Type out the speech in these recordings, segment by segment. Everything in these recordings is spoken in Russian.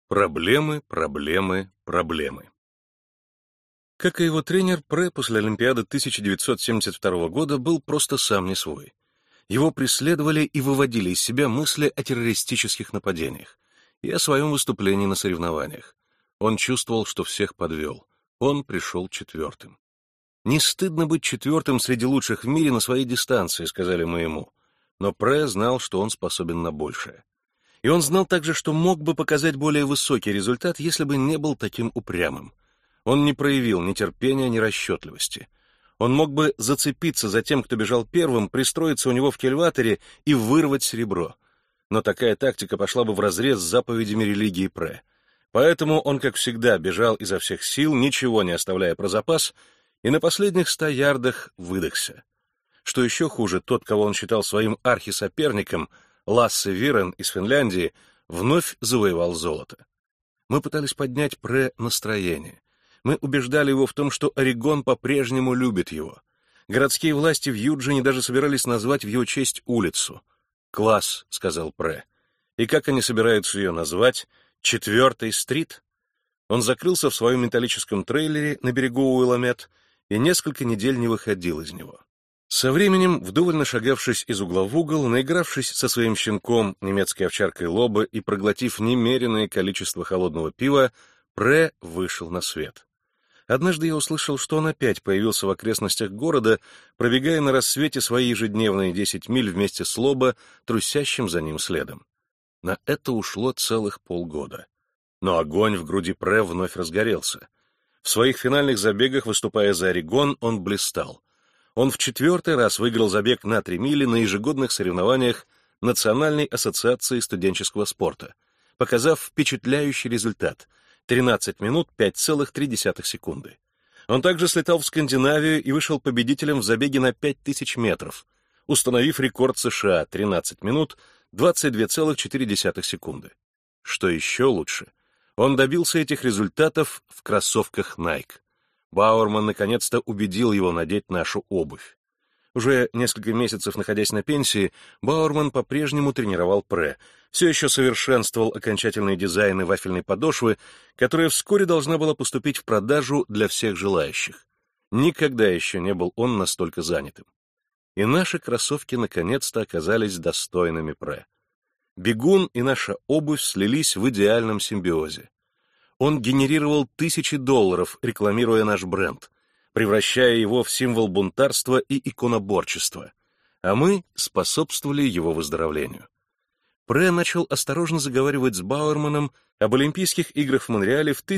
Проблемы, проблемы, проблемы. Как и его тренер, Пре после Олимпиады 1972 года был просто сам не свой. Его преследовали и выводили из себя мысли о террористических нападениях и о своем выступлении на соревнованиях. Он чувствовал, что всех подвел. Он пришел четвертым. «Не стыдно быть четвертым среди лучших в мире на своей дистанции», — сказали мы ему. Но Пре знал, что он способен на большее. И он знал также, что мог бы показать более высокий результат, если бы не был таким упрямым. Он не проявил ни терпения, ни расчетливости. Он мог бы зацепиться за тем, кто бежал первым, пристроиться у него в кильваторе и вырвать серебро. Но такая тактика пошла бы вразрез с заповедями религии Пре. Поэтому он, как всегда, бежал изо всех сил, ничего не оставляя про запас, и на последних 100 ярдах выдохся. Что еще хуже, тот, кого он считал своим архисоперником, Лассе Вирен из Финляндии, вновь завоевал золото. Мы пытались поднять Пре настроение. Мы убеждали его в том, что Орегон по-прежнему любит его. Городские власти в Юджине даже собирались назвать в его честь улицу. «Класс», — сказал Пре. И как они собираются ее назвать? 4-й стрит? Он закрылся в своем металлическом трейлере на берегу Уилламет и несколько недель не выходил из него. Со временем, вдоволь нашагавшись из угла в угол, наигравшись со своим щенком, немецкой овчаркой Лобо, и проглотив немеренное количество холодного пива, Пре вышел на свет. Однажды я услышал, что он опять появился в окрестностях города, пробегая на рассвете свои ежедневные 10 миль вместе с Лобо, трусящим за ним следом. На это ушло целых полгода. Но огонь в груди Пре вновь разгорелся. В своих финальных забегах, выступая за Орегон, он блистал. Он в 4-й раз выиграл забег на 3 мили на ежегодных соревнованиях Национальной ассоциации студенческого спорта, показав впечатляющий результат — 13 минут 5,3 секунды. Он также слетал в Скандинавию и вышел победителем в забеге на 5000 метров, установив рекорд США — 13 минут 22,4 секунды. Что еще лучше, он добился этих результатов в кроссовках Nike. Бауэрман наконец-то убедил его надеть нашу обувь. Уже несколько месяцев находясь на пенсии, Бауэрман по-прежнему тренировал Пре, все еще совершенствовал окончательные дизайны вафельной подошвы, которая вскоре должна была поступить в продажу для всех желающих. Никогда еще не был он настолько занятым. И наши кроссовки наконец-то оказались достойными Пре. Бегун и наша обувь слились в идеальном симбиозе. Он генерировал тысячи долларов, рекламируя наш бренд, превращая его в символ бунтарства и иконоборчества, а мы способствовали его выздоровлению. Пре начал осторожно заговаривать с Бауэрманом об Олимпийских играх в Монреале в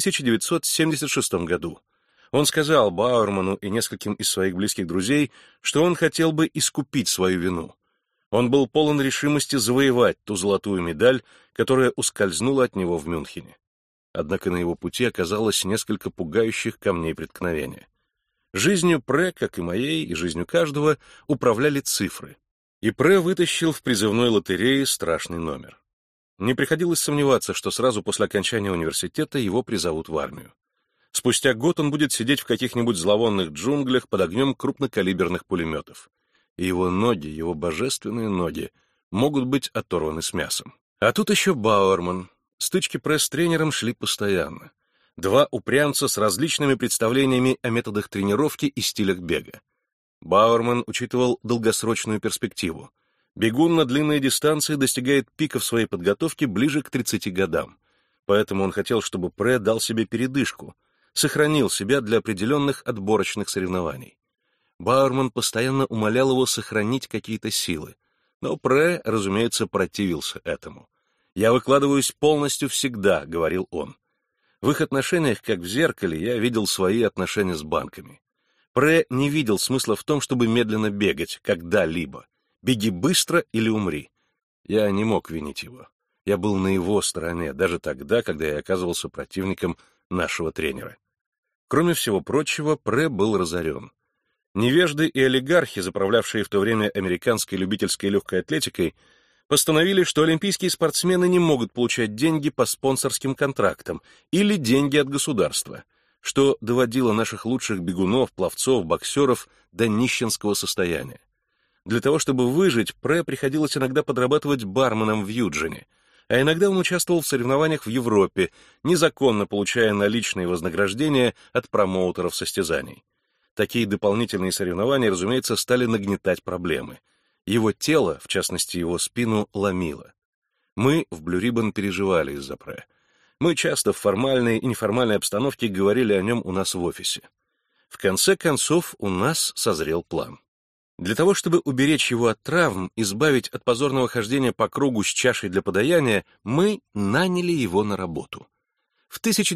1976 году. Он сказал Бауэрману и нескольким из своих близких друзей, что он хотел бы искупить свою вину. Он был полон решимости завоевать ту золотую медаль, которая ускользнула от него в Мюнхене. Однако на его пути оказалось несколько пугающих камней преткновения. Жизнью Пре, как и моей, и жизнью каждого, управляли цифры. И Пре вытащил в призывной лотерее страшный номер. Не приходилось сомневаться, что сразу после окончания университета его призовут в армию. Спустя год он будет сидеть в каких-нибудь зловонных джунглях под огнем крупнокалиберных пулеметов. И его ноги, его божественные ноги, могут быть оторваны с мясом. А тут еще Бауэрман. Стычки Пре с тренером шли постоянно. Два упрямца с различными представлениями о методах тренировки и стилях бега. Бауэрман учитывал долгосрочную перспективу. Бегун на длинные дистанции достигает пиков своей подготовки ближе к 30 годам. Поэтому он хотел, чтобы Пре дал себе передышку, сохранил себя для определенных отборочных соревнований. Бауэрман постоянно умолял его сохранить какие-то силы, но Пре, разумеется, противился этому. «Я выкладываюсь полностью всегда», — говорил он. В их отношениях, как в зеркале, я видел свои отношения с банками. Пре не видел смысла в том, чтобы медленно бегать, когда-либо. Беги быстро или умри. Я не мог винить его. Я был на его стороне, даже тогда, когда я оказывался противником нашего тренера. Кроме всего прочего, Пре был разорен. Невежды и олигархи, заправлявшие в то время американской любительской легкой атлетикой, постановили, что олимпийские спортсмены не могут получать деньги по спонсорским контрактам или деньги от государства, что доводило наших лучших бегунов, пловцов, боксеров до нищенского состояния. Для того, чтобы выжить, Пре приходилось иногда подрабатывать барменом в Юджине, а иногда он участвовал в соревнованиях в Европе, незаконно получая наличные вознаграждения от промоутеров состязаний. Такие дополнительные соревнования, разумеется, стали нагнетать проблемы. Его тело, в частности его спину, ломило. Мы в Blue Ribbon переживали из-за Пре. Мы часто в формальной и неформальной обстановке говорили о нем у нас в офисе. В конце концов, у нас созрел план. Для того, чтобы уберечь его от травм, избавить от позорного хождения по кругу с чашей для подаяния, мы наняли его на работу. В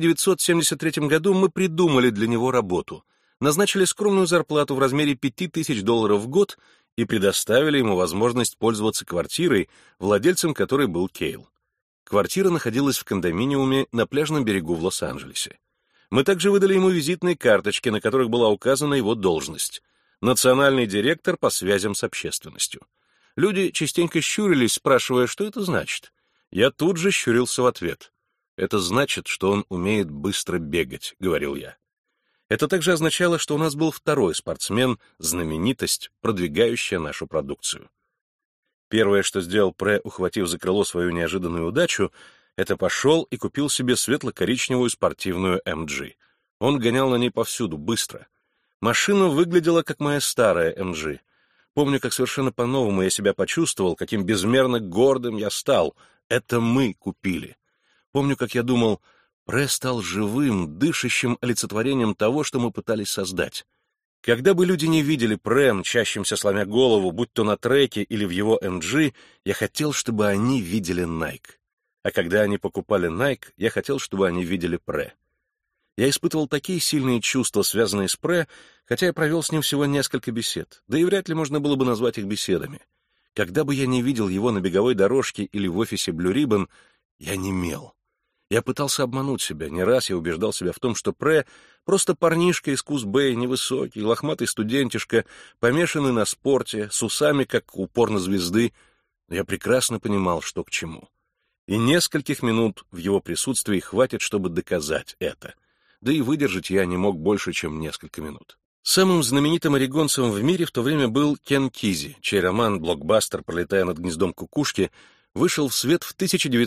1973 году мы придумали для него работу, назначили скромную зарплату в размере $5000 в год и предоставили ему возможность пользоваться квартирой, владельцем которой был Кейл. Квартира находилась в кондоминиуме на пляжном берегу в Лос-Анджелесе. Мы также выдали ему визитные карточки, на которых была указана его должность — национальный директор по связям с общественностью. Люди частенько щурились, спрашивая, что это значит. Я тут же щурился в ответ. «Это значит, что он умеет быстро бегать», — говорил я. Это также означало, что у нас был второй спортсмен, знаменитость, продвигающая нашу продукцию. Первое, что сделал Пре, ухватив за крыло свою неожиданную удачу, это пошел и купил себе светло-коричневую спортивную MG. Он гонял на ней повсюду, быстро. Машина выглядела как моя старая MG. Помню, как совершенно по-новому я себя почувствовал, каким безмерно гордым я стал. Это мы купили. Помню, как я думал, Пре стал живым, дышащим олицетворением того, что мы пытались создать. Когда бы люди не видели Пре, мчащимся сломя голову, будь то на треке или в его MG, я хотел, чтобы они видели Nike. А когда они покупали Nike, я хотел, чтобы они видели Пре. Я испытывал такие сильные чувства, связанные с Пре, хотя я провел с ним всего несколько бесед, да и вряд ли можно было бы назвать их беседами. Когда бы я не видел его на беговой дорожке или в офисе Blue Ribbon, я немел. Я пытался обмануть себя, не раз я убеждал себя в том, что Пре — просто парнишка из Кус-Бэй, невысокий, лохматый студентишка, помешанный на спорте, с усами, как у порнозвезды. Но я прекрасно понимал, что к чему. И нескольких минут в его присутствии хватит, чтобы доказать это. Да и выдержать я не мог больше, чем несколько минут. Самым знаменитым орегонцем в мире в то время был Кен Кизи, чей роман «Блокбастер, пролетая над гнездом кукушки» вышел в свет в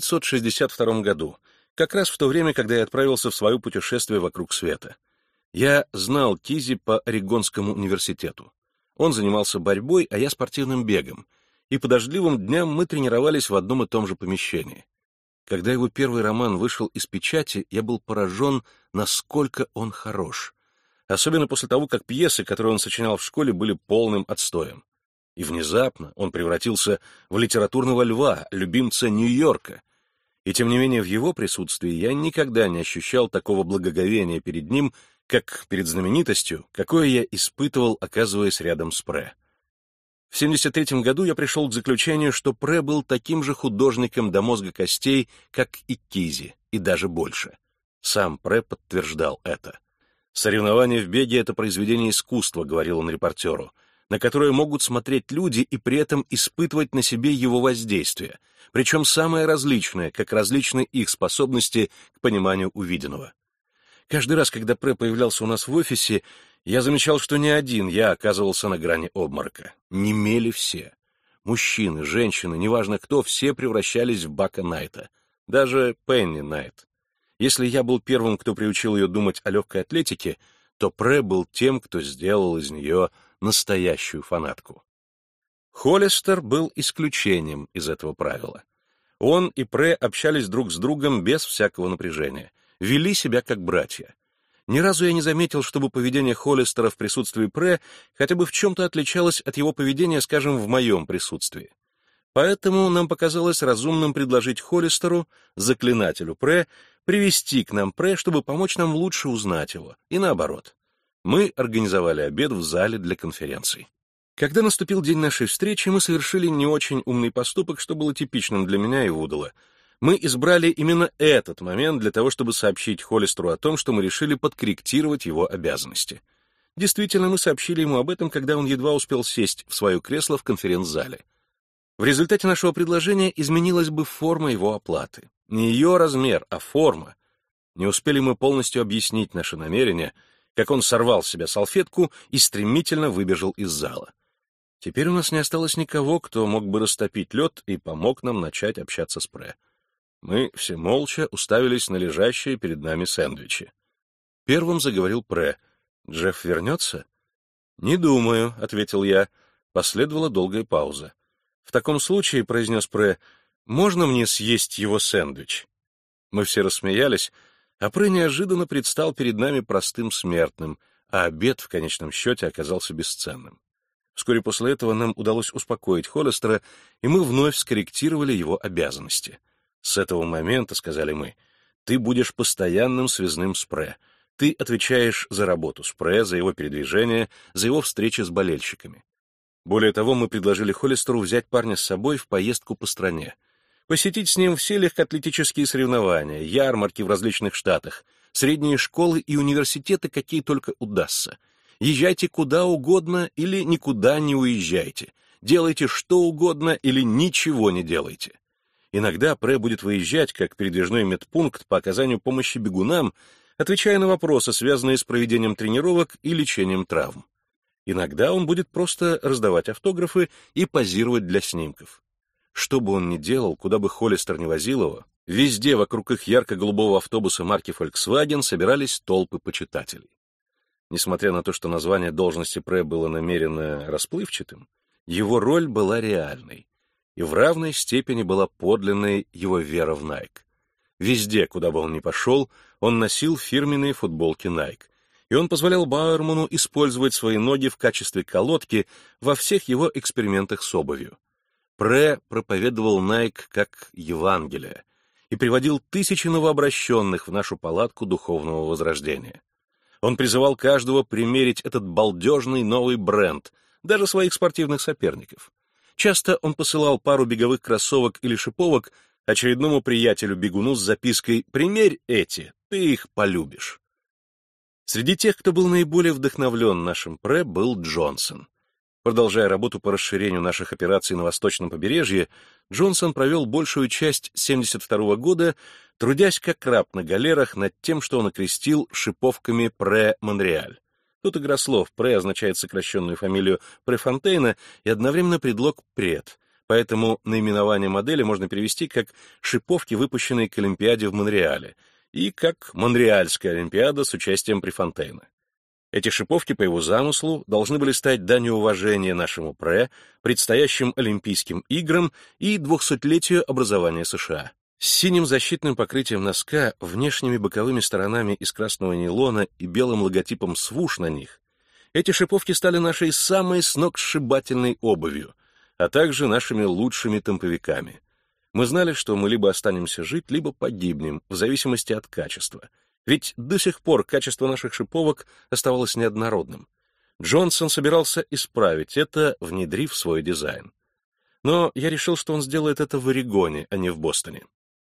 1962 году, как раз в то время, когда я отправился в свое путешествие вокруг света. Я знал Кизи по Орегонскому университету. Он занимался борьбой, а я спортивным бегом, и по дождливым дням мы тренировались в одном и том же помещении. Когда его первый роман вышел из печати, я был поражен, насколько он хорош. Особенно после того, как пьесы, которые он сочинял в школе, были полным отстоем. И внезапно он превратился в литературного льва, любимца Нью-Йорка. И тем не менее в его присутствии я никогда не ощущал такого благоговения перед ним, как перед знаменитостью, какое я испытывал, оказываясь рядом с Пре. В 1973 году я пришел к заключению, что Пре был таким же художником до мозга костей, как и Кизи, и даже больше. Сам Пре подтверждал это. «Соревнование в беге — это произведение искусства», — говорил он репортеру, на которое могут смотреть люди и при этом испытывать на себе его воздействие, причем самое различное, как различны их способности к пониманию увиденного. Каждый раз, когда Пре появлялся у нас в офисе, я замечал, что не один я оказывался на грани обморока. Немели все. Мужчины, женщины, неважно кто, все превращались в Бака Найта. Даже Пенни Найт. Если я был первым, кто приучил ее думать о легкой атлетике, то Пре был тем, кто сделал из нее настоящую фанатку. Холлистер был исключением из этого правила. Он и Пре общались друг с другом без всякого напряжения, вели себя как братья. Ни разу я не заметил, чтобы поведение Холлистера в присутствии Пре хотя бы в чем-то отличалось от его поведения, скажем, в моем присутствии. Поэтому нам показалось разумным предложить Холлистеру, заклинателю Пре, привести к нам Пре, чтобы помочь нам лучше узнать его, и наоборот. Мы организовали обед в зале для конференций. Когда наступил день нашей встречи, мы совершили не очень умный поступок, что было типичным для меня и Вудала. Мы избрали именно этот момент для того, чтобы сообщить Холлистеру о том, что мы решили подкорректировать его обязанности. Действительно, мы сообщили ему об этом, когда он едва успел сесть в свое кресло в конференц-зале. В результате нашего предложения изменилась бы форма его оплаты. Не ее размер, а форма. Не успели мы полностью объяснить наши намерения, как он сорвал с себя салфетку и стремительно выбежал из зала. Теперь у нас не осталось никого, кто мог бы растопить лед и помог нам начать общаться с Пре. Мы все молча уставились на лежащие перед нами сэндвичи. Первым заговорил Пре. «Джефф вернется?» «Не думаю», — ответил я. Последовала долгая пауза. «В таком случае», — произнес Пре, — «можно мне съесть его сэндвич?» Мы все рассмеялись, а Пре неожиданно предстал перед нами простым смертным, а обед в конечном счете оказался бесценным. Вскоре после этого нам удалось успокоить Холлистера, и мы вновь скорректировали его обязанности. «С этого момента, — сказали мы, — ты будешь постоянным связным с Пре. Ты отвечаешь за работу с Пре, за его передвижение, за его встречи с болельщиками». Более того, мы предложили Холлистеру взять парня с собой в поездку по стране, посетить с ним все легкоатлетические соревнования, ярмарки в различных штатах, средние школы и университеты, какие только удастся. Езжайте куда угодно или никуда не уезжайте. Делайте что угодно или ничего не делайте. Иногда Пре будет выезжать как передвижной медпункт по оказанию помощи бегунам, отвечая на вопросы, связанные с проведением тренировок и лечением травм. Иногда он будет просто раздавать автографы и позировать для снимков. Что бы он ни делал, куда бы Холлистер ни возил его, везде вокруг их ярко-голубого автобуса марки Volkswagen собирались толпы почитателей. Несмотря на то, что название должности Пре было намеренно расплывчатым, его роль была реальной, и в равной степени была подлинной его вера в Nike. Везде, куда бы он ни пошел, он носил фирменные футболки Nike, и он позволял Бауэрману использовать свои ноги в качестве колодки во всех его экспериментах с обувью. Пре проповедовал Nike как Евангелие и приводил тысячи новообращенных в нашу палатку духовного возрождения. Он призывал каждого примерить этот балдежный новый бренд, даже своих спортивных соперников. Часто он посылал пару беговых кроссовок или шиповок очередному приятелю-бегуну с запиской «Примерь эти, ты их полюбишь». Среди тех, кто был наиболее вдохновлен нашим Пре, был Джонсон. Продолжая работу по расширению наших операций на восточном побережье, Джонсон провел большую часть 1972 года, трудясь как раб на галерах над тем, что он окрестил шиповками Пре Монреаль. Тут игра слов. Пре означает сокращенную фамилию Префонтейна и одновременно предлог «пред», поэтому наименование модели можно перевести как «шиповки, выпущенные к Олимпиаде в Монреале», и как «Монреальская Олимпиада с участием Префонтейна». Эти шиповки, по его замыслу, должны были стать данью уважения нашему Пре, предстоящим Олимпийским играм и 200-летию образования США. С синим защитным покрытием носка, внешними боковыми сторонами из красного нейлона и белым логотипом «Свуш» на них, эти шиповки стали нашей самой сногсшибательной обувью, а также нашими лучшими темповиками. Мы знали, что мы либо останемся жить, либо погибнем, в зависимости от качества. Ведь до сих пор качество наших шиповок оставалось неоднородным. Джонсон собирался исправить это, внедрив свой дизайн. Но я решил, что он сделает это в Орегоне, а не в Бостоне.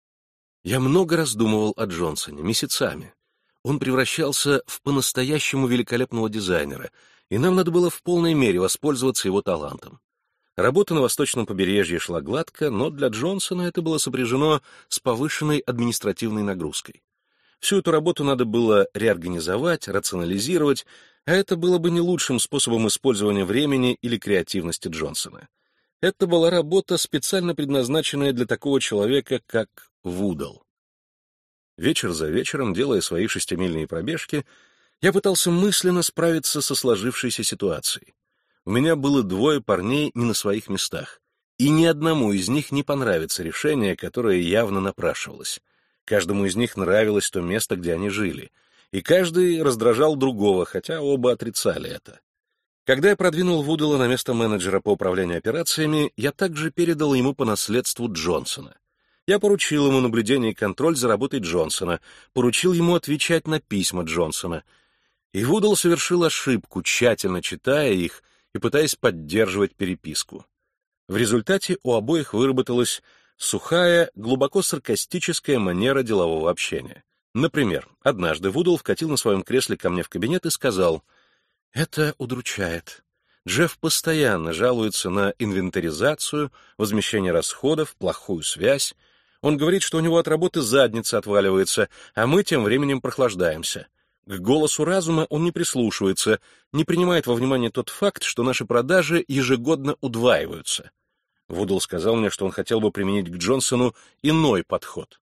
Я много раздумывал о Джонсоне, месяцами. Он превращался в по-настоящему великолепного дизайнера, и нам надо было в полной мере воспользоваться его талантом. Работа на восточном побережье шла гладко, но для Джонсона это было сопряжено с повышенной административной нагрузкой. Всю эту работу надо было реорганизовать, рационализировать, а это было бы не лучшим способом использования времени или креативности Джонсона. Это была работа, специально предназначенная для такого человека, как Вудл. Вечер за вечером, делая свои 6-мильные пробежки, я пытался мысленно справиться со сложившейся ситуацией. У меня было 2 парней не на своих местах, и ни одному из них не понравится решение, которое явно напрашивалось. Каждому из них нравилось то место, где они жили, и каждый раздражал другого, хотя оба отрицали это. Когда я продвинул Вудела на место менеджера по управлению операциями, я также передал ему по наследству Джонсона. Я поручил ему наблюдение и контроль за работой Джонсона, поручил ему отвечать на письма Джонсона. И Вудел совершил ошибку, тщательно читая их и пытаясь поддерживать переписку. В результате у обоих выработалась сухая, глубоко саркастическая манера делового общения. Например, однажды Вудл вкатил на своем кресле ко мне в кабинет и сказал: «Это удручает. Джефф постоянно жалуется на инвентаризацию, возмещение расходов, плохую связь. Он говорит, что у него от работы задница отваливается, а мы тем временем прохлаждаемся. К голосу разума он не прислушивается, не принимает во внимание тот факт, что наши продажи ежегодно удваиваются». Вудл сказал мне, что он хотел бы применить к Джонсону иной подход.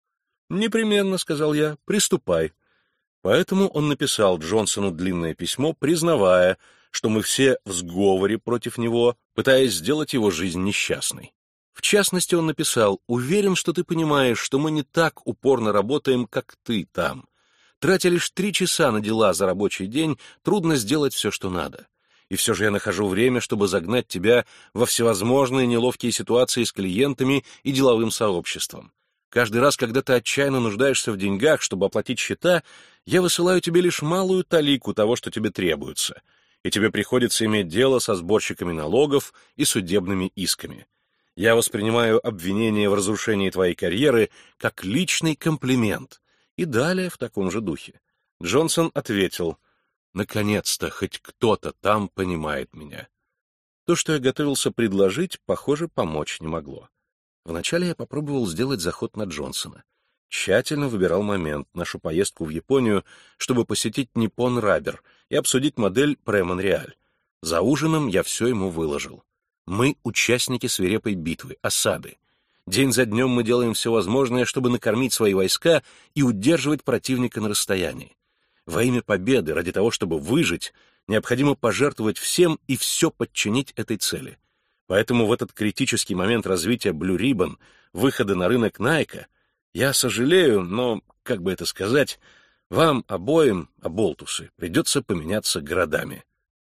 «Непременно», — сказал я, — «приступай». Поэтому он написал Джонсону длинное письмо, признавая, что мы все в сговоре против него, пытаясь сделать его жизнь несчастной. В частности, он написал: «Уверен, что ты понимаешь, что мы не так упорно работаем, как ты там. Тратя лишь 3 часа на дела за рабочий день, трудно сделать все, что надо. И все же я нахожу время, чтобы загнать тебя во всевозможные неловкие ситуации с клиентами и деловым сообществом. Каждый раз, когда ты отчаянно нуждаешься в деньгах, чтобы оплатить счета, я высылаю тебе лишь малую талику того, что тебе требуется, и тебе приходится иметь дело со сборщиками налогов и судебными исками. Я воспринимаю обвинение в разрушении твоей карьеры как личный комплимент». И далее в таком же духе. Джонсон ответил: «Наконец-то хоть кто-то там понимает меня». То, что я готовился предложить, похоже, помочь не могло. Вначале я попробовал сделать заход на Джонсона. Тщательно выбирал момент, нашу поездку в Японию, чтобы посетить Nippon Rubber и обсудить модель Pre-Монреаль. За ужином я все ему выложил. Мы участники свирепой битвы, осады. День за днем мы делаем все возможное, чтобы накормить свои войска и удерживать противника на расстоянии. Во имя победы, ради того, чтобы выжить, необходимо пожертвовать всем и все подчинить этой цели. Поэтому в этот критический момент развития Blue Ribbon, выхода на рынок Nike, я сожалею, но, как бы это сказать, вам обоим, оболтусы, придется поменяться городами».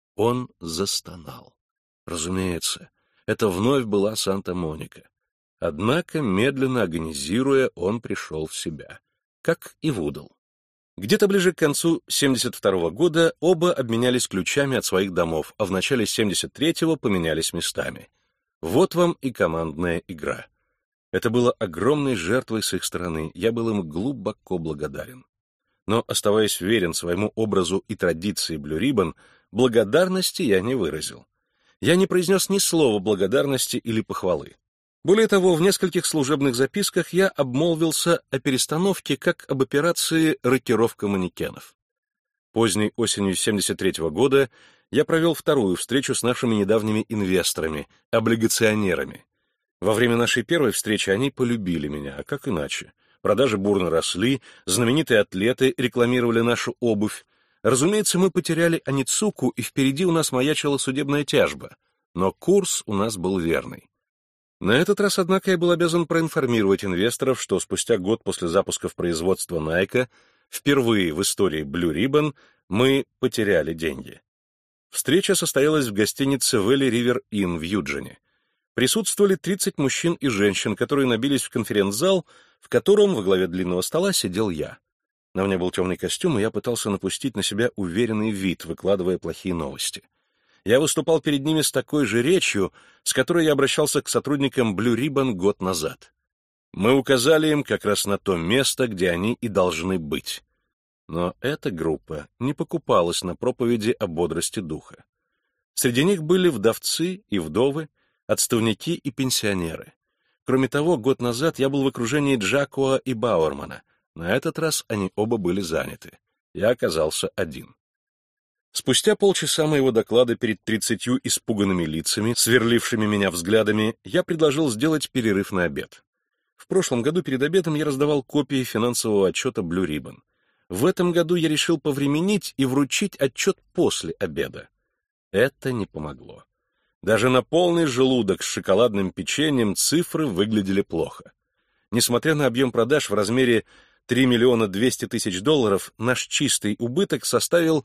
Он застонал. Разумеется, это вновь была Санта-Моника. Однако, медленно агонизируя, он пришел в себя, как и Вудл. Где-то ближе к концу 1972 года оба обменялись ключами от своих домов, а в начале 1973 поменялись местами. Вот вам и командная игра. Это было огромной жертвой с их стороны, я был им глубоко благодарен. Но, оставаясь верен своему образу и традиции Blue Ribbon, благодарности я не выразил. Я не произнес ни слова благодарности или похвалы. Более того, в нескольких служебных записках я обмолвился о перестановке как об операции «рокировка манекенов». Поздней осенью 1973 года я провел вторую встречу с нашими недавними инвесторами, облигационерами. Во время нашей первой встречи они полюбили меня, а как иначе? Продажи бурно росли, знаменитые атлеты рекламировали нашу обувь. Разумеется, мы потеряли Аницуку, и впереди у нас маячила судебная тяжба, но курс у нас был верный. На этот раз, однако, я был обязан проинформировать инвесторов, что спустя год после запуска в производство Nike, впервые в истории Blue Ribbon, мы потеряли деньги. Встреча состоялась в гостинице Valley River Inn в Юджине. Присутствовали 30 мужчин и женщин, которые набились в конференц-зал, в котором во главе длинного стола сидел я. На мне был темный костюм, и я пытался напустить на себя уверенный вид, выкладывая плохие новости. Я выступал перед ними с такой же речью, с которой я обращался к сотрудникам Blue Ribbon год назад. Мы указали им как раз на то место, где они и должны быть. Но эта группа не покупалась на проповеди о бодрости духа. Среди них были вдовцы и вдовы, отставники и пенсионеры. Кроме того, год назад я был в окружении Джакуа и Бауэрмана. На этот раз они оба были заняты. Я оказался один. Спустя полчаса моего доклада перед 30 испуганными лицами, сверлившими меня взглядами, я предложил сделать перерыв на обед. В прошлом году перед обедом я раздавал копии финансового отчета Blue Ribbon. В этом году я решил повременить и вручить отчет после обеда. Это не помогло. Даже на полный желудок с шоколадным печеньем цифры выглядели плохо. Несмотря на объем продаж в размере $3 200 000, наш чистый убыток составил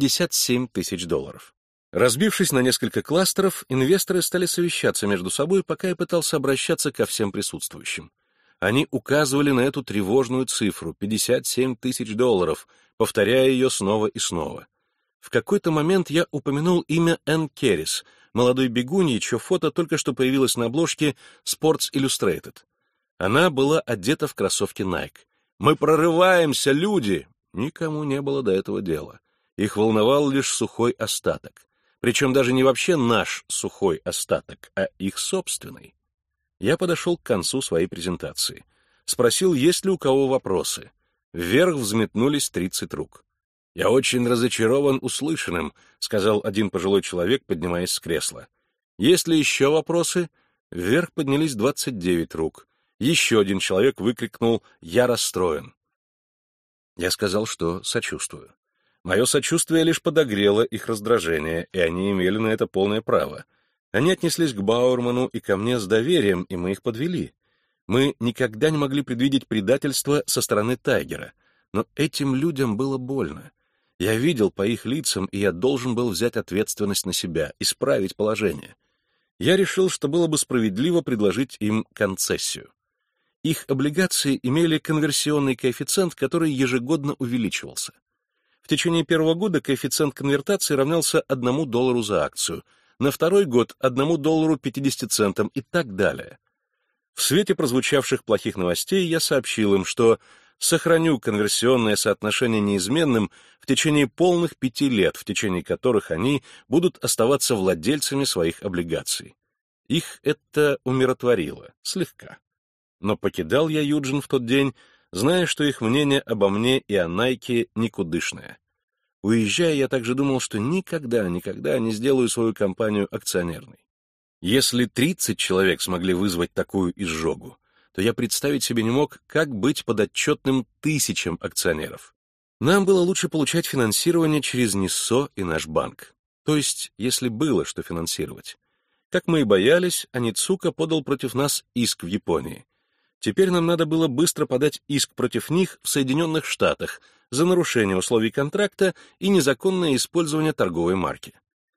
$57 000. Разбившись на несколько кластеров, инвесторы стали совещаться между собой, пока я пытался обращаться ко всем присутствующим. Они указывали на эту тревожную цифру — $57 000, повторяя ее снова и снова. В какой-то момент я упомянул имя Энн Керрис, молодой бегуньи, чье фото только что появилось на обложке Sports Illustrated. Она была одета в кроссовки Nike. «Мы прорываемся, люди!» Никому не было до этого дела. Их волновал лишь сухой остаток. Причем даже не вообще наш сухой остаток, а их собственный. Я подошел к концу своей презентации. Спросил, есть ли у кого вопросы. Вверх взметнулись 30 рук. «Я очень разочарован услышанным», — сказал один пожилой человек, поднимаясь с кресла. «Есть ли еще вопросы?» Вверх поднялись 29 рук. Еще один человек выкрикнул «Я расстроен». Я сказал, что сочувствую. Мое сочувствие лишь подогрело их раздражение, и они имели на это полное право. Они отнеслись к Бауэрману и ко мне с доверием, и мы их подвели. Мы никогда не могли предвидеть предательство со стороны Тайгера, но этим людям было больно. Я видел по их лицам, и я должен был взять ответственность на себя, исправить положение. Я решил, что было бы справедливо предложить им концессию. Их облигации имели конверсионный коэффициент, который ежегодно увеличивался. В течение первого года коэффициент конвертации равнялся $1 за акцию, на второй год $1 50 центам и так далее. В свете прозвучавших плохих новостей я сообщил им, что сохраню конверсионное соотношение неизменным в течение полных 5 лет, в течение которых они будут оставаться владельцами своих облигаций. Их это умиротворило, слегка. Но покидал я Юджин в тот день, зная, что их мнение обо мне и о Найке никудышное. Уезжая, я также думал, что никогда не сделаю свою компанию акционерной. Если 30 человек смогли вызвать такую изжогу, то я представить себе не мог, как быть подотчетным тысячам акционеров. Нам было лучше получать финансирование через НИСО и наш банк. То есть, если было что финансировать. Как мы и боялись, Аницука подал против нас иск в Японии. Теперь нам надо было быстро подать иск против них в Соединенных Штатах за нарушение условий контракта и незаконное использование торговой марки.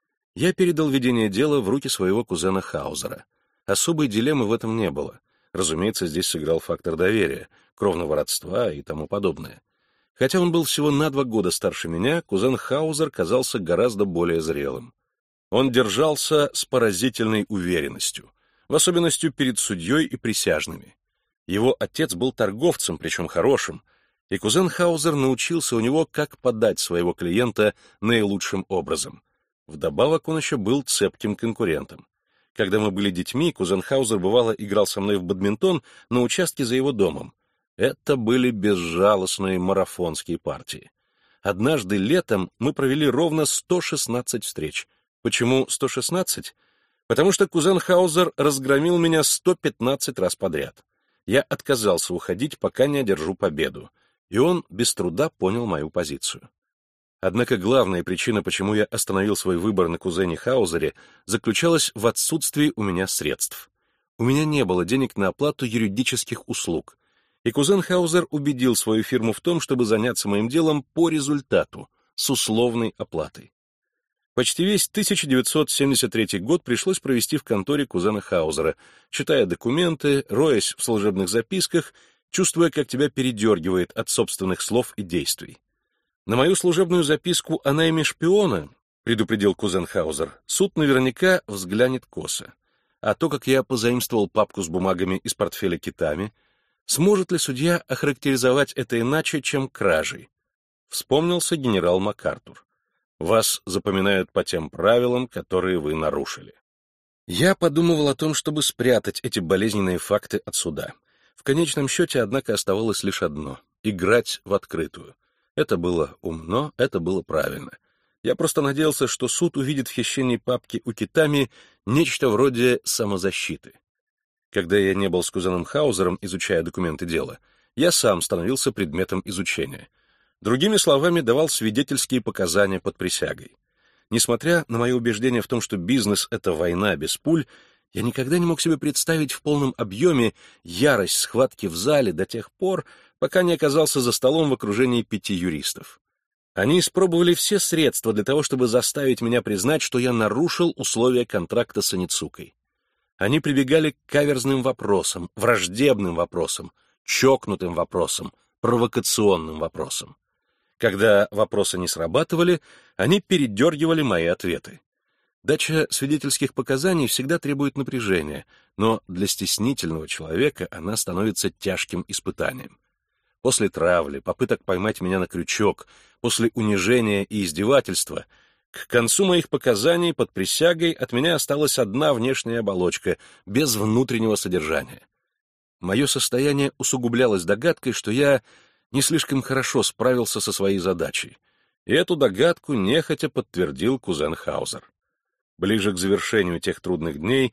Я передал ведение дела в руки своего кузена Хаузера. Особой дилеммы в этом не было. Разумеется, здесь сыграл фактор доверия, кровного родства и тому подобное. Хотя он был всего на 2 года старше меня, кузен Хаузер казался гораздо более зрелым. Он держался с поразительной уверенностью, в особенности перед судьей и присяжными. Его отец был торговцем, причем хорошим, и кузен Хаузер научился у него, как подать своего клиента наилучшим образом. Вдобавок он еще был цепким конкурентом. Когда мы были детьми, кузен Хаузер бывало играл со мной в бадминтон на участке за его домом. Это были безжалостные марафонские партии. Однажды летом мы провели ровно 116 встреч. Почему 116? Потому что кузен Хаузер разгромил меня 115 раз подряд. Я отказался уходить, пока не одержу победу, и он без труда понял мою позицию. Однако главная причина, почему я остановил свой выбор на кузене Хаузере, заключалась в отсутствии у меня средств. У меня не было денег на оплату юридических услуг, и кузен Хаузер убедил свою фирму в том, чтобы заняться моим делом по результату, с условной оплатой. Почти весь 1973 год пришлось провести в конторе кузена Хаузера, читая документы, роясь в служебных записках, чувствуя, как тебя передергивает от собственных слов и действий. На мою служебную записку о найме шпиона, предупредил кузен Хаузер, суд наверняка взглянет косо. А то, как я позаимствовал папку с бумагами из портфеля китами, сможет ли судья охарактеризовать это иначе, чем кражей? Вспомнился генерал МакАртур. Вас запоминают по тем правилам, которые вы нарушили. Я подумывал о том, чтобы спрятать эти болезненные факты от суда. В конечном счете, однако, оставалось лишь одно — играть в открытую. Это было умно, это было правильно. Я просто надеялся, что суд увидит в хищении папки у Китами нечто вроде самозащиты. Когда я не был с кузеном Хаузером, изучая документы дела, я сам становился предметом изучения. Другими словами, давал свидетельские показания под присягой. Несмотря на мое убеждение в том, что бизнес — это война без пуль, я никогда не мог себе представить в полном объеме ярость схватки в зале до тех пор, пока не оказался за столом в окружении 5 юристов. Они испробовали все средства для того, чтобы заставить меня признать, что я нарушил условия контракта с Аницукой. Они прибегали к каверзным вопросам, враждебным вопросам, чокнутым вопросам, провокационным вопросам. Когда вопросы не срабатывали, они передергивали мои ответы. Дача свидетельских показаний всегда требует напряжения, но для стеснительного человека она становится тяжким испытанием. После травли, попыток поймать меня на крючок, после унижения и издевательства, к концу моих показаний под присягой от меня осталась одна внешняя оболочка, без внутреннего содержания. Мое состояние усугублялось догадкой, что я не слишком хорошо справился со своей задачей, и эту догадку нехотя подтвердил кузен Хаузер. Ближе к завершению тех трудных дней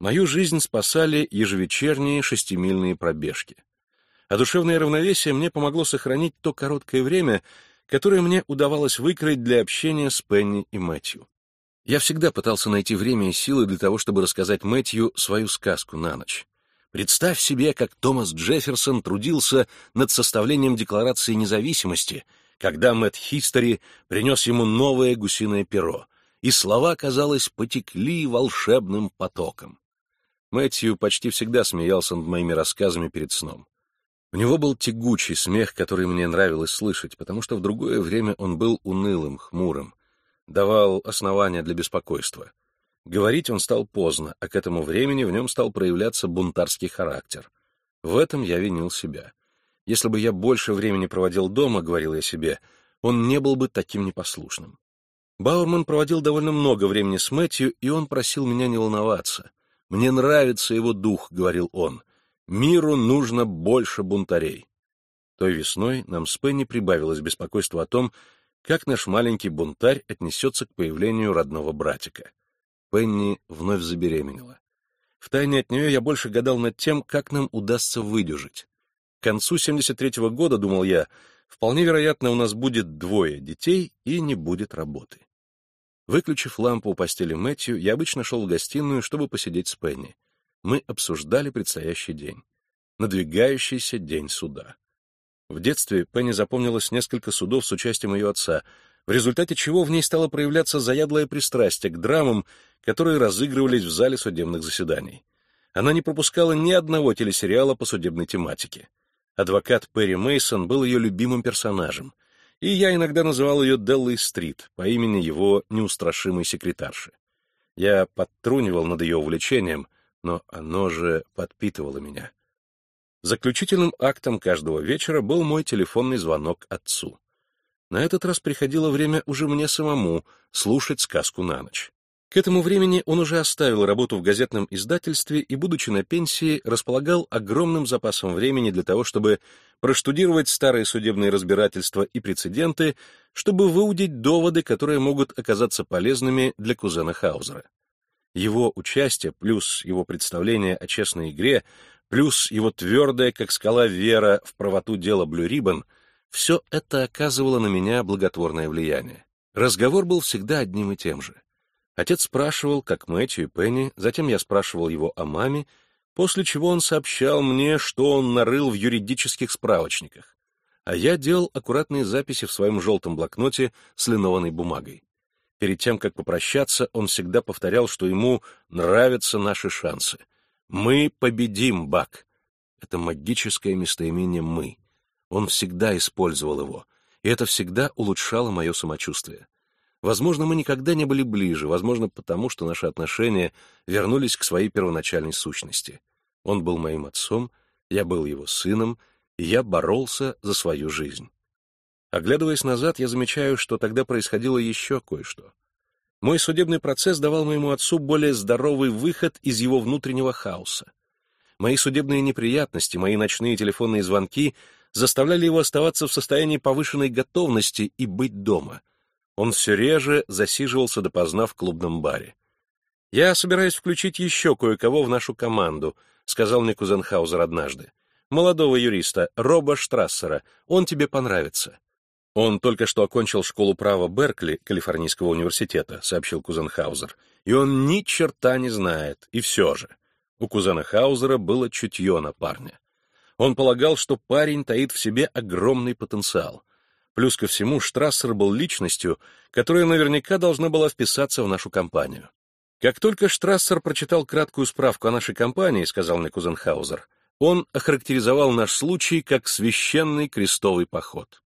Мою жизнь спасали ежевечерние 6-мильные пробежки. А душевное равновесие мне помогло сохранить то короткое время, которое мне удавалось выкроить для общения с Пенни и Мэтью. Я всегда пытался найти время и силы для того, чтобы рассказать Мэтью свою сказку на ночь. Представь себе, как Томас Джефферсон трудился над составлением Декларации независимости, когда Мэтт Хистори принес ему новое гусиное перо, и слова, казалось, потекли волшебным потоком. Мэтью почти всегда смеялся над моими рассказами перед сном. У него был тягучий смех, который мне нравилось слышать, потому что в другое время он был унылым, хмурым, давал основания для беспокойства. Говорить он стал поздно, а к этому времени в нем стал проявляться бунтарский характер. В этом я винил себя. Если бы я больше времени проводил дома, говорил я себе, он не был бы таким непослушным. Баурман проводил довольно много времени с Мэтью, и он просил меня не волноваться. «Мне нравится его дух», — говорил он. «Миру нужно больше бунтарей». Той весной нам с Пенни прибавилось беспокойство о том, как наш маленький бунтарь отнесется к появлению родного братика. Пенни вновь забеременела. Втайне от нее я больше гадал над тем, как нам удастся выдержать. К концу 73-го года, думал я, вполне вероятно, у нас будет 2 детей и не будет работы. Выключив лампу у постели Мэтью, я обычно шел в гостиную, чтобы посидеть с Пенни. Мы обсуждали предстоящий день. Надвигающийся день суда. В детстве Пенни запомнилось несколько судов с участием ее отца, в результате чего в ней стало проявляться заядлое пристрастие к драмам, которые разыгрывались в зале судебных заседаний. Она не пропускала ни одного телесериала по судебной тематике. Адвокат Перри Мейсон был ее любимым персонажем, и я иногда называл ее Деллой Стрит по имени его неустрашимой секретарши. Я подтрунивал над ее увлечением, но оно же подпитывало меня. Заключительным актом каждого вечера был мой телефонный звонок отцу. На этот раз приходило время уже мне самому слушать сказку на ночь. К этому времени он уже оставил работу в газетном издательстве и, будучи на пенсии, располагал огромным запасом времени для того, чтобы проштудировать старые судебные разбирательства и прецеденты, чтобы выудить доводы, которые могут оказаться полезными для кузена Хаузера. Его участие, плюс его представление о честной игре, плюс его твердая, как скала, вера в правоту дела Блю Риббон, все это оказывало на меня благотворное влияние. Разговор был всегда одним и тем же. Отец спрашивал, как Мэтью и Пенни, затем я спрашивал его о маме, после чего он сообщал мне, что он нарыл в юридических справочниках, а я делал аккуратные записи в своем желтом блокноте с линованной бумагой. Перед тем, как попрощаться, он всегда повторял, что ему нравятся наши шансы. «Мы победим, Бак!» Это магическое местоимение «мы». Он всегда использовал его, и это всегда улучшало мое самочувствие. Возможно, мы никогда не были ближе, возможно, потому что наши отношения вернулись к своей первоначальной сущности. Он был моим отцом, я был его сыном, и я боролся за свою жизнь. Оглядываясь назад, я замечаю, что тогда происходило еще кое-что. Мой судебный процесс давал моему отцу более здоровый выход из его внутреннего хаоса. Мои судебные неприятности, мои ночные телефонные звонки заставляли его оставаться в состоянии повышенной готовности и быть дома. Он все реже засиживался допоздна в клубном баре. «Я собираюсь включить еще кое-кого в нашу команду», — сказал мне кузен Хаузер однажды. «Молодого юриста, Роба Штрассера. Он тебе понравится». «Он только что окончил школу права Беркли, Калифорнийского университета», — сообщил кузен Хаузер. «И он ни черта не знает, и все же». У кузена Хаузера было чутье на парня. Он полагал, что парень таит в себе огромный потенциал. Плюс ко всему, Штрассер был личностью, которая наверняка должна была вписаться в нашу компанию. «Как только Штрассер прочитал краткую справку о нашей компании, — сказал мне кузен Хаузер, — он охарактеризовал наш случай как священный крестовый поход».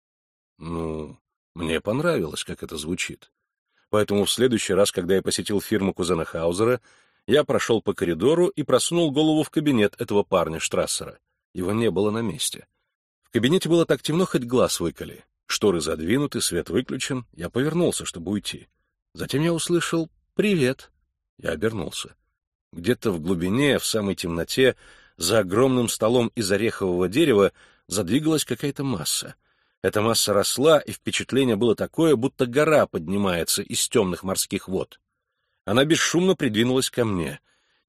Ну, мне понравилось, как это звучит. Поэтому в следующий раз, когда я посетил фирму кузена Хаузера, я прошел по коридору и просунул голову в кабинет этого парня Штрассера. Его не было на месте. В кабинете было так темно, хоть глаз выколи. Шторы задвинуты, свет выключен. Я повернулся, чтобы уйти. Затем я услышал «Привет». Я обернулся. Где-то в глубине, в самой темноте, за огромным столом из орехового дерева задвигалась какая-то масса. Эта масса росла, и впечатление было такое, будто гора поднимается из темных морских вод. Она бесшумно придвинулась ко мне.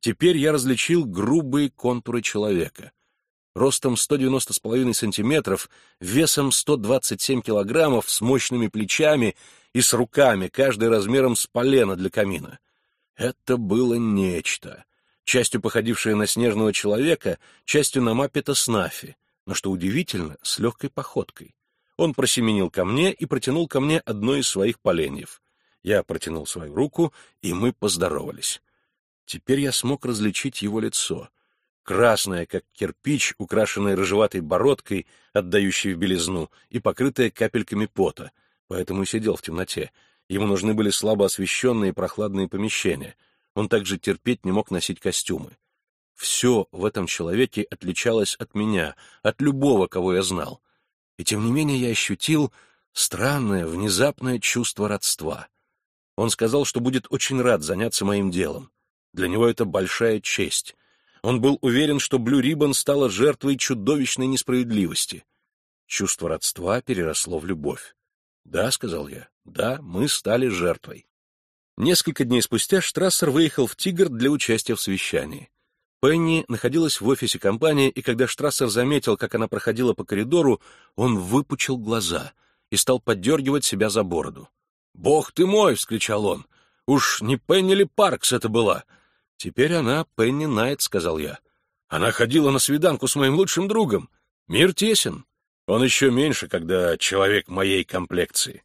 Теперь я различил грубые контуры человека. Ростом 190,5 сантиметров, весом 127 килограммов, с мощными плечами и с руками, каждый размером с полено для камина. Это было нечто, частью походившее на снежного человека, частью на Маппета Снаффи, но, что удивительно, с легкой походкой. Он просеменил ко мне и протянул ко мне одно из своих поленьев. Я протянул свою руку, и мы поздоровались. Теперь я смог различить его лицо. Красное, как кирпич, украшенное рыжеватой бородкой, отдающей в белизну, и покрытое капельками пота, поэтому и сидел в темноте. Ему нужны были слабо освещенные и прохладные помещения. Он также терпеть не мог носить костюмы. Все в этом человеке отличалось от меня, от любого, кого я знал. И тем не менее я ощутил странное, внезапное чувство родства. Он сказал, что будет очень рад заняться моим делом. Для него это большая честь. Он был уверен, что Blue Ribbon стала жертвой чудовищной несправедливости. Чувство родства переросло в любовь. «Да», — сказал я, — «да, мы стали жертвой». Несколько дней спустя Штрассер выехал в Тигр для участия в совещании. Пенни находилась в офисе компании, и когда Штрассер заметил, как она проходила по коридору, он выпучил глаза и стал поддергивать себя за бороду. «Бог ты мой!» — вскричал он. «Уж не Пенни ли Паркс это была?» «Теперь она Пенни Найт», — сказал я. «Она ходила на свиданку с моим лучшим другом. Мир тесен. Он еще меньше, когда человек моей комплекции».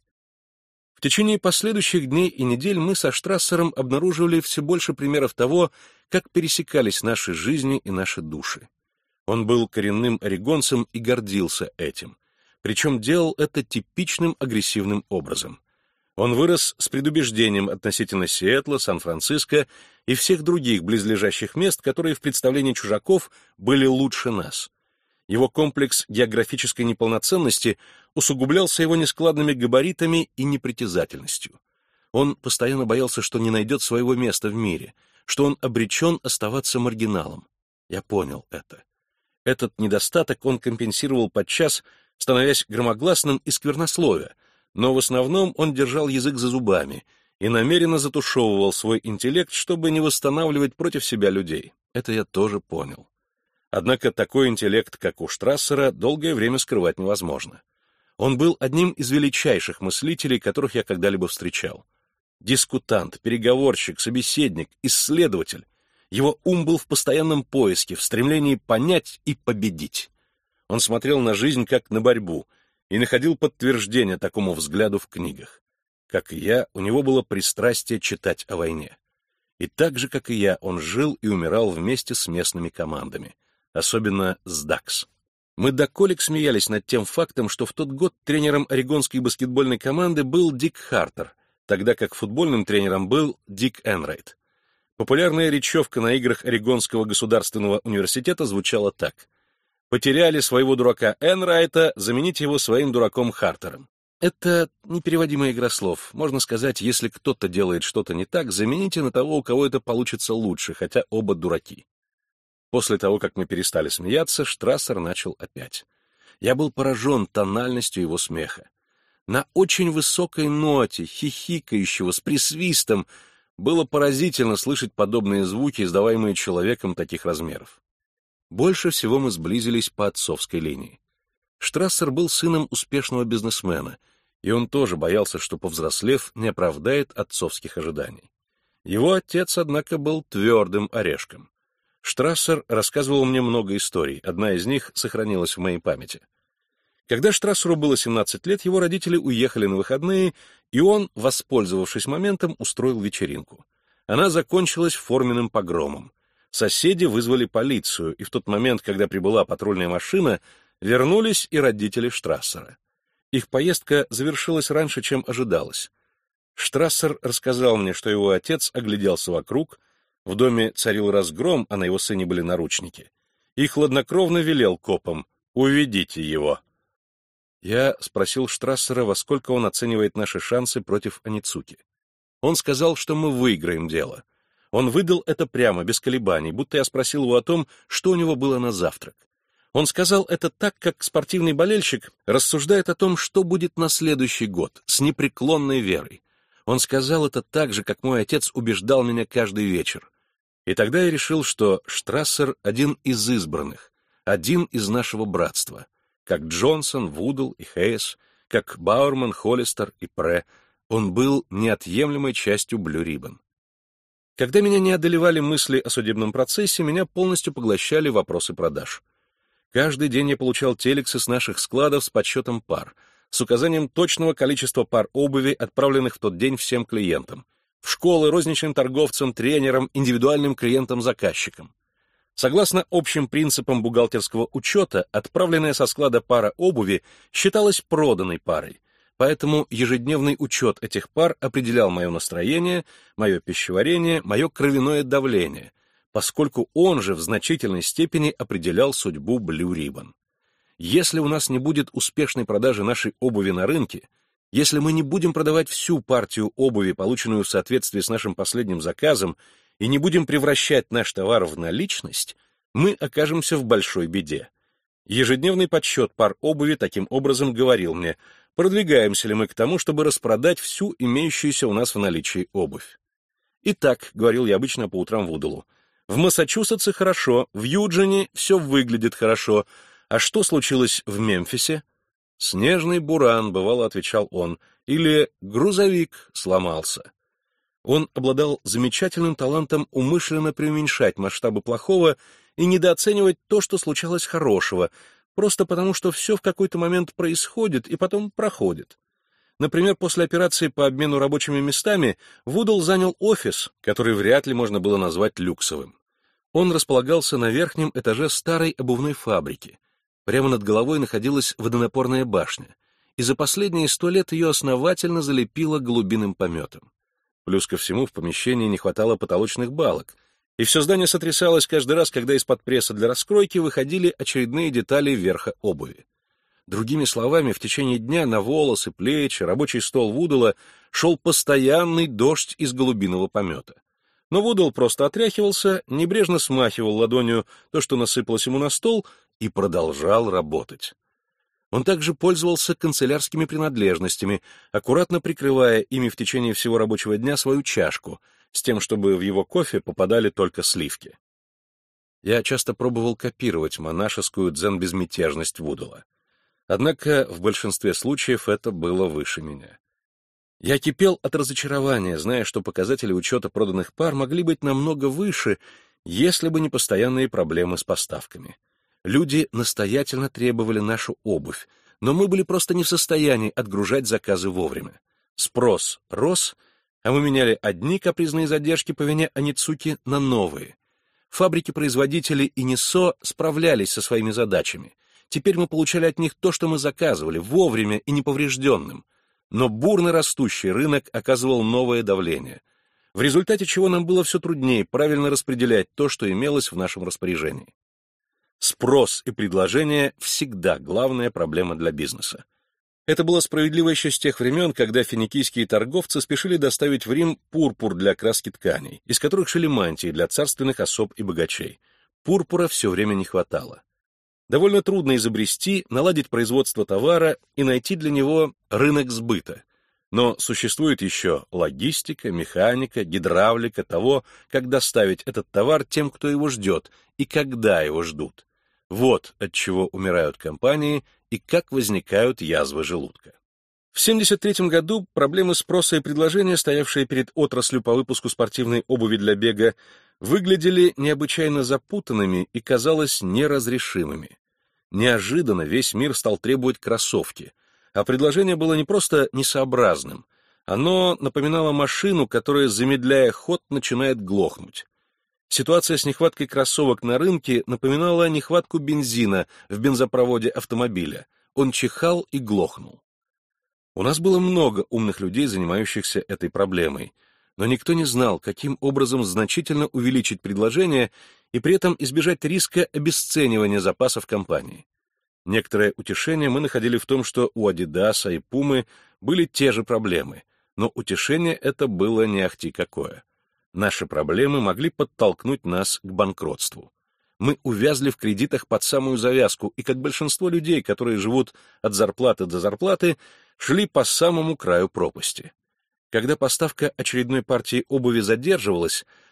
В течение последующих дней и недель мы со Штрассером обнаруживали все больше примеров того, как пересекались наши жизни и наши души. Он был коренным орегонцем и гордился этим, причем делал это типичным агрессивным образом. Он вырос с предубеждением относительно Сиэтла, Сан-Франциско и всех других близлежащих мест, которые в представлении чужаков были лучше нас. Его комплекс географической неполноценности усугублялся его нескладными габаритами и непритязательностью. Он постоянно боялся, что не найдет своего места в мире, что он обречен оставаться маргиналом. Я понял это. Этот недостаток он компенсировал подчас, становясь громогласным и сквернословия, но в основном он держал язык за зубами и намеренно затушевывал свой интеллект, чтобы не восстанавливать против себя людей. Это я тоже понял. Однако такой интеллект, как у Штрассера, долгое время скрывать невозможно. Он был одним из величайших мыслителей, которых я когда-либо встречал. Дискутант, переговорщик, собеседник, исследователь. Его ум был в постоянном поиске, в стремлении понять и победить. Он смотрел на жизнь как на борьбу и находил подтверждение такому взгляду в книгах. Как и я, у него было пристрастие читать о войне. И так же, как и я, он жил и умирал вместе с местными командами. Особенно с ДАКС. Мы до колик смеялись над тем фактом, что в тот год тренером орегонской баскетбольной команды был Дик Хартер, тогда как футбольным тренером был Дик Энрайт. Популярная речевка на играх Орегонского государственного университета звучала так: «Потеряли своего дурака Энрайта, замените его своим дураком Хартером». Это непереводимая игра слов. Можно сказать, если кто-то делает что-то не так, замените на того, у кого это получится лучше, хотя оба дураки. После того, как мы перестали смеяться, Штрассер начал опять. Я был поражен тональностью его смеха. На очень высокой ноте, хихикающего, с присвистом, было поразительно слышать подобные звуки, издаваемые человеком таких размеров. Больше всего мы сблизились по отцовской линии. Штрассер был сыном успешного бизнесмена, и он тоже боялся, что, повзрослев, не оправдает отцовских ожиданий. Его отец, однако, был твердым орешком. Штрассер рассказывал мне много историй, одна из них сохранилась в моей памяти. Когда Штрассеру было 17 лет, его родители уехали на выходные, и он, воспользовавшись моментом, устроил вечеринку. Она закончилась форменным погромом. Соседи вызвали полицию, и в тот момент, когда прибыла патрульная машина, вернулись и родители Штрассера. Их поездка завершилась раньше, чем ожидалось. Штрассер рассказал мне, что его отец огляделся вокруг, в доме царил разгром, а на его сыне были наручники, и хладнокровно велел копам: «Уведите его». Я спросил Штрассера, во сколько он оценивает наши шансы против Аницуки. Он сказал, что мы выиграем дело. Он выдал это прямо, без колебаний, будто я спросил его о том, что у него было на завтрак. Он сказал это так, как спортивный болельщик рассуждает о том, что будет на следующий год, с непреклонной верой. Он сказал это так же, как мой отец убеждал меня каждый вечер. И тогда я решил, что Штрассер один из избранных, один из нашего братства, как Джонсон, Вудл и Хейс, как Бауэрман, Холлистер и Пре. Он был неотъемлемой частью Blue Ribbon. Когда меня не одолевали мысли о судебном процессе, меня полностью поглощали вопросы продаж. Каждый день я получал телексы с наших складов с подсчетом пар, с указанием точного количества пар обуви, отправленных в тот день всем клиентам, в школы, розничным торговцам, тренерам, индивидуальным клиентам-заказчикам. Согласно общим принципам бухгалтерского учета, отправленная со склада пара обуви считалась проданной парой, поэтому ежедневный учет этих пар определял мое настроение, мое пищеварение, мое кровяное давление, поскольку он же в значительной степени определял судьбу Blue Ribbon. Если у нас не будет успешной продажи нашей обуви на рынке, если мы не будем продавать всю партию обуви, полученную в соответствии с нашим последним заказом, и не будем превращать наш товар в наличность, мы окажемся в большой беде. Ежедневный подсчет пар обуви таким образом говорил мне, продвигаемся ли мы к тому, чтобы распродать всю имеющуюся у нас в наличии обувь. Итак, говорил я обычно по утрам Вудлу, в Массачусетсе хорошо, в Юджине все выглядит хорошо, а что случилось в Мемфисе? «Снежный буран», — бывало отвечал он, или «грузовик сломался». Он обладал замечательным талантом умышленно преуменьшать масштабы плохого и недооценивать то, что случалось хорошего, просто потому что все в какой-то момент происходит и потом проходит. Например, после операции по обмену рабочими местами Вудл занял офис, который вряд ли можно было назвать люксовым. Он располагался на верхнем этаже старой обувной фабрики. Прямо над головой находилась водонапорная башня, и за последние 100 лет ее основательно залепило голубиным пометом. Плюс ко всему в помещении не хватало потолочных балок, и все здание сотрясалось каждый раз, когда из-под пресса для раскройки выходили очередные детали верха обуви. Другими словами, в течение дня на волосы, плечи, рабочий стол Вудла шел постоянный дождь из голубиного помета. Но Вудл просто отряхивался, небрежно смахивал ладонью то, что насыпалось ему на стол, и продолжал работать. Он также пользовался канцелярскими принадлежностями, аккуратно прикрывая ими в течение всего рабочего дня свою чашку, с тем, чтобы в его кофе попадали только сливки. Я часто пробовал копировать монашескую дзен-безмятежность Вудла. Однако в большинстве случаев это было выше меня. Я кипел от разочарования, зная, что показатели учета проданных пар могли быть намного выше, если бы не постоянные проблемы с поставками. Люди настоятельно требовали нашу обувь, но мы были просто не в состоянии отгружать заказы вовремя. Спрос рос, а мы меняли одни капризные задержки по вине Аницуки на новые. Фабрики-производители и НИСО справлялись со своими задачами. Теперь мы получали от них то, что мы заказывали, вовремя и неповрежденным. Но бурно растущий рынок оказывал новое давление, в результате чего нам было все труднее правильно распределять то, что имелось в нашем распоряжении. Спрос и предложение всегда главная проблема для бизнеса. Это было справедливо еще с тех времен, когда финикийские торговцы спешили доставить в Рим пурпур для краски тканей, из которых шили мантии для царственных особ и богачей. Пурпура все время не хватало. Довольно трудно изобрести, наладить производство товара и найти для него рынок сбыта. Но существует еще логистика, механика, гидравлика того, как доставить этот товар тем, кто его ждет, и когда его ждут. Вот от чего умирают компании и как возникают язвы желудка. В 1973 году проблемы спроса и предложения, стоявшие перед отраслью по выпуску спортивной обуви для бега, выглядели необычайно запутанными и, казалось, неразрешимыми. Неожиданно весь мир стал требовать кроссовки, а предложение было не просто несообразным, оно напоминало машину, которая, замедляя ход, начинает глохнуть. Ситуация с нехваткой кроссовок на рынке напоминала нехватку бензина в бензопроводе автомобиля. Он чихал и глохнул. У нас было много умных людей, занимающихся этой проблемой, но никто не знал, каким образом значительно увеличить предложение и при этом избежать риска обесценивания запасов компании. Некоторое утешение мы находили в том, что у Адидаса и Пумы были те же проблемы, но утешение это было не ахти какое. Наши проблемы могли подтолкнуть нас к банкротству. Мы увязли в кредитах под самую завязку, и, как большинство людей, которые живут от зарплаты до зарплаты, шли по самому краю пропасти. Когда поставка очередной партии обуви задерживалась,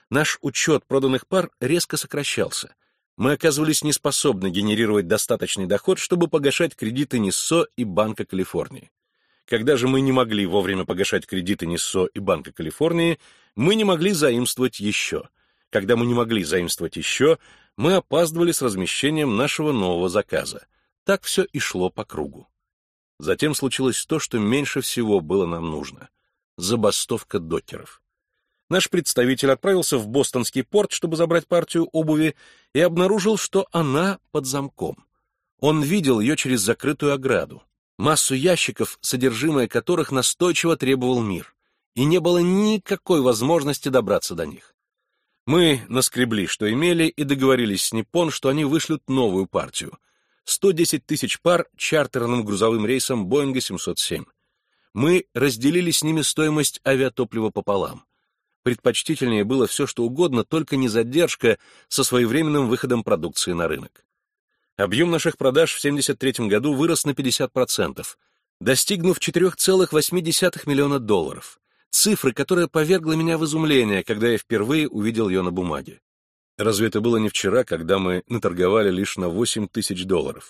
Наш учет проданных пар резко сокращался. Мы оказывались неспособны генерировать достаточный доход, чтобы погашать кредиты Ниссо и Банка Калифорнии. Когда же мы не могли вовремя погашать кредиты Ниссо и Банка Калифорнии, мы не могли заимствовать еще. Когда мы не могли заимствовать еще, мы опаздывали с размещением нашего нового заказа. Так все и шло по кругу. Затем случилось то, что меньше всего было нам нужно — забастовка докеров. Наш представитель отправился в бостонский порт, чтобы забрать партию обуви, и обнаружил, что она под замком. Он видел ее через закрытую ограду, массу ящиков, содержимое которых настойчиво требовал мир, и не было никакой возможности добраться до них. Мы наскребли, что имели, и договорились с Ниппон, что они вышлют новую партию — 110 тысяч пар чартерным грузовым рейсом Боинга 707. Мы разделили с ними стоимость авиатоплива пополам. Предпочтительнее было все, что угодно, только не задержка со своевременным выходом продукции на рынок. Объем наших продаж в 1973 году вырос на 50%, достигнув $4,8 миллиона. Цифры, которая повергла меня в изумление, когда я впервые увидел ее на бумаге. Разве это было не вчера, когда мы наторговали лишь на $8,000?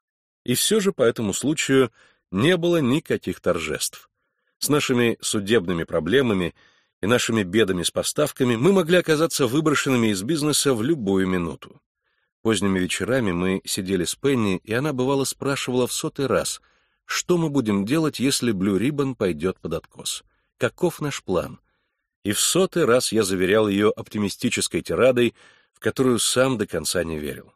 И все же по этому случаю не было никаких торжеств. С нашими судебными проблемами и нашими бедами с поставками мы могли оказаться выброшенными из бизнеса в любую минуту. Поздними вечерами мы сидели с Пенни, и она бывало спрашивала в 100-й раз, что мы будем делать, если Blue Ribbon пойдет под откос. Каков наш план? И в 100-й раз я заверял ее оптимистической тирадой, в которую сам до конца не верил.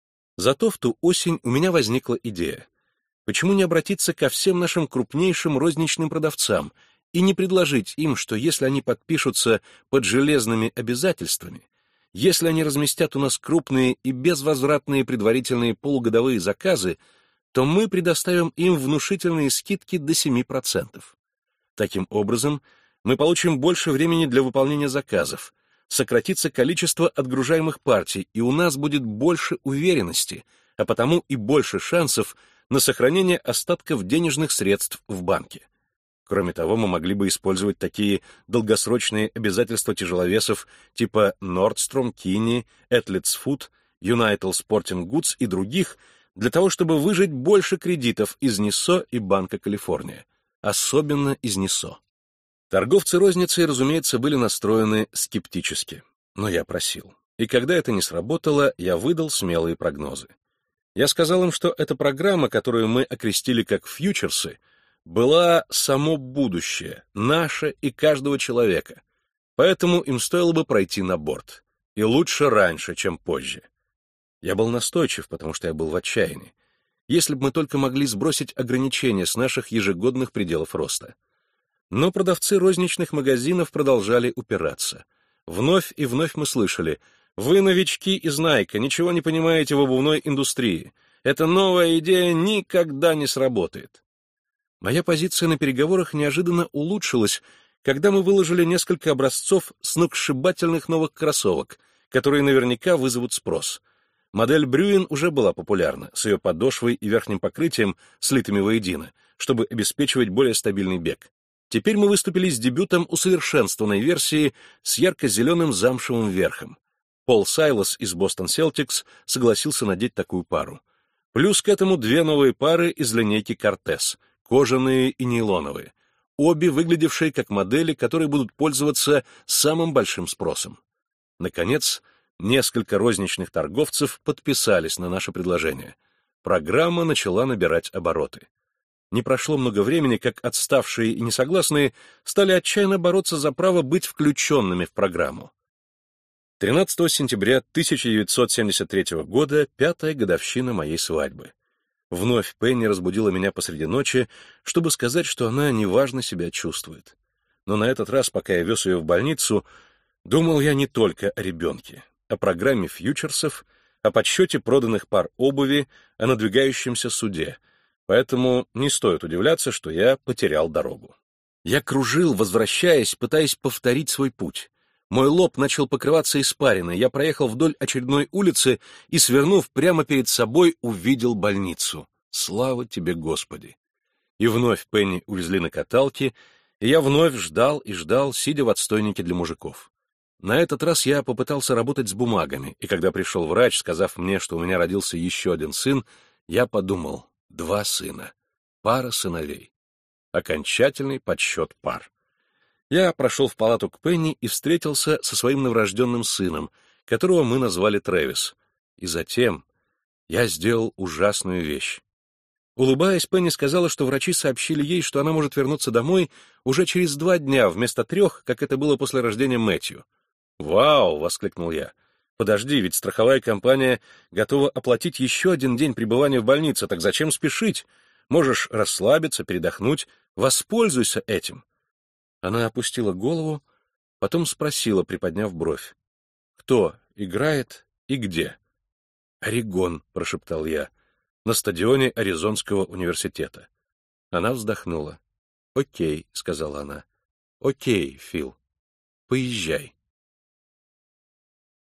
Зато в ту осень у меня возникла идея. Почему не обратиться ко всем нашим крупнейшим розничным продавцам и не предложить им, что если они подпишутся под железными обязательствами, если они разместят у нас крупные и безвозвратные предварительные полугодовые заказы, то мы предоставим им внушительные скидки до 7%. Таким образом, мы получим больше времени для выполнения заказов, сократится количество отгружаемых партий, и у нас будет больше уверенности, а потому и больше шансов на сохранение остатков денежных средств в банке. Кроме того, мы могли бы использовать такие долгосрочные обязательства тяжеловесов типа Nordstrom, Kinney, Athlete's Foot, United Sporting Goods и других для того, чтобы выжать больше кредитов из Ниссо и Банка Калифорния, особенно из Ниссо. Торговцы розницей, разумеется, были настроены скептически, но я просил. И когда это не сработало, я выдал смелые прогнозы. Я сказал им, что эта программа, которую мы окрестили как «фьючерсы», была само будущее, наше и каждого человека, поэтому им стоило бы пройти на борт, и лучше раньше, чем позже. Я был настойчив, потому что я был в отчаянии. Если бы мы только могли сбросить ограничения с наших ежегодных пределов роста. Но продавцы розничных магазинов продолжали упираться. Вновь и вновь мы слышали: «Вы новички из Найка, ничего не понимаете в обувной индустрии. Эта новая идея никогда не сработает». Моя позиция на переговорах неожиданно улучшилась, когда мы выложили несколько образцов сногсшибательных новых кроссовок, которые наверняка вызовут спрос. Модель Брюин уже была популярна, с ее подошвой и верхним покрытием, слитыми воедино, чтобы обеспечивать более стабильный бег. Теперь мы выступили с дебютом усовершенствованной версии с ярко-зеленым замшевым верхом. Пол Сайлос из Бостон Селтикс согласился надеть такую пару. Плюс к этому 2 новые пары из линейки Кортес, кожаные и нейлоновые, обе выглядевшие как модели, которые будут пользоваться самым большим спросом. Наконец, несколько розничных торговцев подписались на наше предложение. Программа начала набирать обороты. Не прошло много времени, как отставшие и несогласные стали отчаянно бороться за право быть включенными в программу. 13 сентября 1973 года, 5-я годовщина моей свадьбы. Вновь Пенни разбудила меня посреди ночи, чтобы сказать, что она неважно себя чувствует. Но на этот раз, пока я вез ее в больницу, думал я не только о ребенке, о программе фьючерсов, о подсчете проданных пар обуви, о надвигающемся суде, поэтому не стоит удивляться, что я потерял дорогу. Я кружил, возвращаясь, пытаясь повторить свой путь. Мой лоб начал покрываться испариной, я проехал вдоль очередной улицы и, свернув прямо перед собой, увидел больницу. Слава тебе, Господи! И вновь Пенни увезли на каталке, и я вновь ждал и ждал, сидя в отстойнике для мужиков. На этот раз я попытался работать с бумагами, и когда пришел врач, сказав мне, что у меня родился еще один сын, я подумал: 2 сына, пара сыновей. Окончательный подсчет пар. Я прошел в палату к Пенни и встретился со своим новорожденным сыном, которого мы назвали Трэвис. И затем я сделал ужасную вещь. Улыбаясь, Пенни сказала, что врачи сообщили ей, что она может вернуться домой уже через 2 дня вместо 3, как это было после рождения Мэтью. «Вау!» — воскликнул я. «Подожди, ведь страховая компания готова оплатить еще 1 день пребывания в больнице, так зачем спешить? Можешь расслабиться, передохнуть, воспользуйся этим». Она опустила голову, потом спросила, приподняв бровь: «Кто играет и где?» «Орегон», — прошептал я, — «на стадионе Аризонского университета». Она вздохнула. «Окей», — сказала она. «Окей, Фил, поезжай».